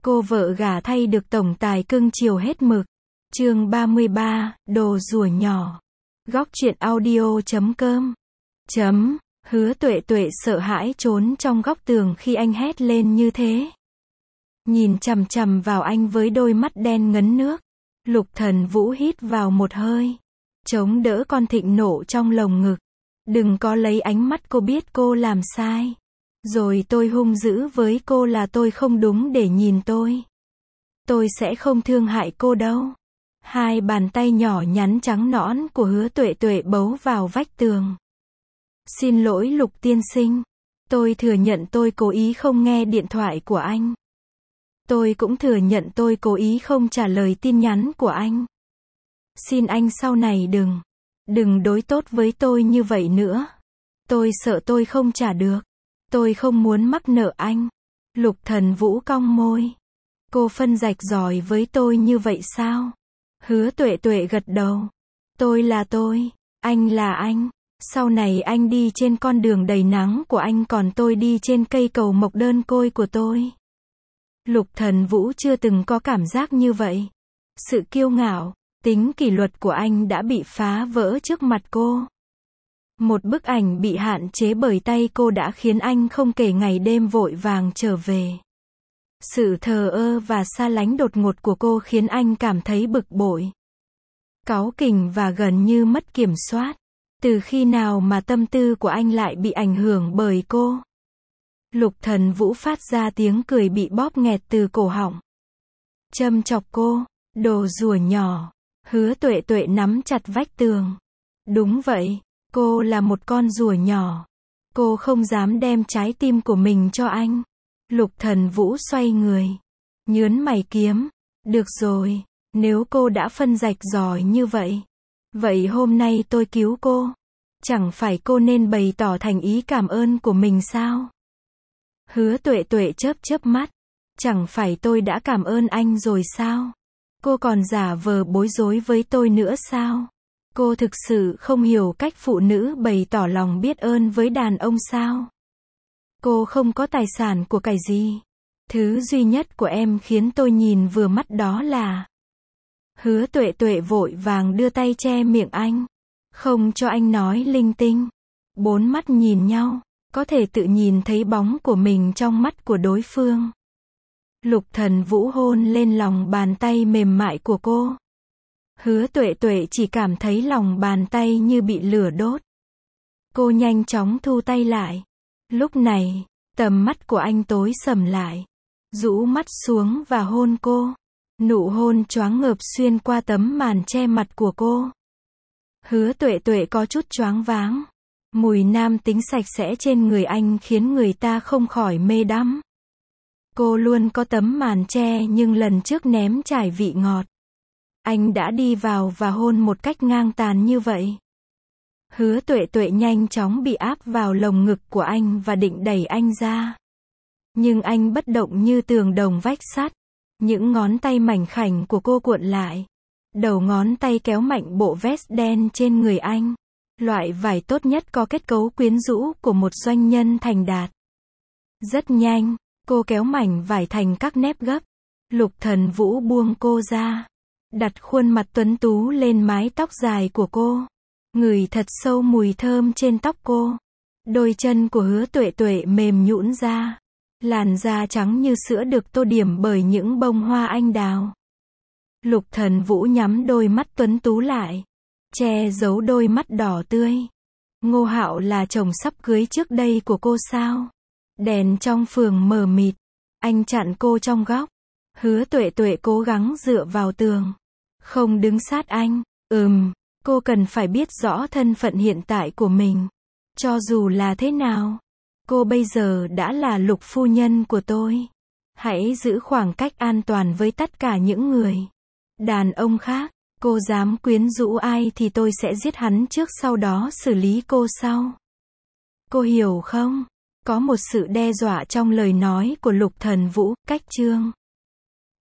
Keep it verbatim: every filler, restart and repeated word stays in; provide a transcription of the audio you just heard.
Cô vợ gả thay được tổng tài cưng chiều hết mực. Chương ba mươi ba, đồ rùa nhỏ. Góc truyện audio chấm com. Chấm, Hứa Tuệ Tuệ sợ hãi trốn trong góc tường khi anh hét lên như thế. Nhìn chằm chằm vào anh với đôi mắt đen ngấn nước. Lục Thần Vũ hít vào một hơi. Chống đỡ con thịnh nộ trong lồng ngực. Đừng có lấy ánh mắt cô biết cô làm sai. Rồi tôi hung dữ với cô là tôi không đúng để nhìn tôi. Tôi sẽ không thương hại cô đâu. Hai bàn tay nhỏ nhắn trắng nõn của Hứa Tuệ Tuệ bấu vào vách tường. Xin lỗi Lục tiên sinh. Tôi thừa nhận tôi cố ý không nghe điện thoại của anh. Tôi cũng thừa nhận tôi cố ý không trả lời tin nhắn của anh. Xin anh sau này đừng, đừng đối tốt với tôi như vậy nữa. Tôi sợ tôi không trả được. Tôi không muốn mắc nợ anh. Lục Thần Vũ cong môi. Cô phân rạch ròi với tôi như vậy sao? Hứa Tuệ Tuệ gật đầu. Tôi là tôi, anh là anh. Sau này anh đi trên con đường đầy nắng của anh còn tôi đi trên cây cầu mộc đơn côi của tôi. Lục Thần Vũ chưa từng có cảm giác như vậy. Sự kiêu ngạo, tính kỷ luật của anh đã bị phá vỡ trước mặt cô. Một bức ảnh bị hạn chế bởi tay cô đã khiến anh không kể ngày đêm vội vàng trở về. Sự thờ ơ và xa lánh đột ngột của cô khiến anh cảm thấy bực bội, cáu kỉnh và gần như mất kiểm soát. Từ khi nào mà tâm tư của anh lại bị ảnh hưởng bởi cô? Lục Thần Vũ phát ra tiếng cười bị bóp nghẹt từ cổ họng. Châm chọc cô, đồ rùa nhỏ. Hứa Tuệ Tuệ nắm chặt vách tường. Đúng vậy, cô là một con rùa nhỏ. Cô không dám đem trái tim của mình cho anh. Lục Thần Vũ xoay người, nhớn mày kiếm. Được rồi, nếu cô đã phân rạch ròi như vậy, vậy hôm nay tôi cứu cô. Chẳng phải cô nên bày tỏ thành ý cảm ơn của mình sao? Hứa Tuệ Tuệ chớp chớp mắt. Chẳng phải tôi đã cảm ơn anh rồi sao? Cô còn giả vờ bối rối với tôi nữa sao? Cô thực sự không hiểu cách phụ nữ bày tỏ lòng biết ơn với đàn ông sao? Cô không có tài sản của cải gì. Thứ duy nhất của em khiến tôi nhìn vừa mắt đó là... Hứa Tuệ Tuệ vội vàng đưa tay che miệng anh. Không cho anh nói linh tinh. Bốn mắt nhìn nhau, có thể tự nhìn thấy bóng của mình trong mắt của đối phương. Lục Thần Vũ hôn lên lòng bàn tay mềm mại của cô. Hứa Tuệ Tuệ chỉ cảm thấy lòng bàn tay như bị lửa đốt. Cô nhanh chóng thu tay lại. Lúc này, tầm mắt của anh tối sầm lại. Rũ mắt xuống và hôn cô. Nụ hôn choáng ngợp xuyên qua tấm màn che mặt của cô. Hứa Tuệ Tuệ có chút choáng váng. Mùi nam tính sạch sẽ trên người anh khiến người ta không khỏi mê đắm. Cô luôn có tấm màn che nhưng lần trước ném trải vị ngọt. Anh đã đi vào và hôn một cách ngang tàn như vậy. Hứa Tuệ Tuệ nhanh chóng bị áp vào lồng ngực của anh và định đẩy anh ra. Nhưng anh bất động như tường đồng vách sắt. Những ngón tay mảnh khảnh của cô cuộn lại. Đầu ngón tay kéo mạnh bộ vest đen trên người anh. Loại vải tốt nhất có kết cấu quyến rũ của một doanh nhân thành đạt. Rất nhanh, cô kéo mảnh vải thành các nếp gấp. Lục Thần Vũ buông cô ra. Đặt khuôn mặt tuấn tú lên mái tóc dài của cô. Ngửi thật sâu mùi thơm trên tóc cô. Đôi chân của Hứa Tuệ Tuệ mềm nhũn ra. Làn da trắng như sữa được tô điểm bởi những bông hoa anh đào. Lục Thần Vũ nhắm đôi mắt tuấn tú lại, che giấu đôi mắt đỏ tươi. Ngô Hạo là chồng sắp cưới trước đây của cô sao? Đèn trong phường mờ mịt. Anh chặn cô trong góc. Hứa Tuệ Tuệ cố gắng dựa vào tường. Không đứng sát anh. Ừm, cô cần phải biết rõ thân phận hiện tại của mình. Cho dù là thế nào, cô bây giờ đã là Lục phu nhân của tôi. Hãy giữ khoảng cách an toàn với tất cả những người đàn ông khác. Cô dám quyến rũ ai thì tôi sẽ giết hắn trước sau đó xử lý cô sau. Cô hiểu không? Có một sự đe dọa trong lời nói của Lục Thần Vũ. Cách chương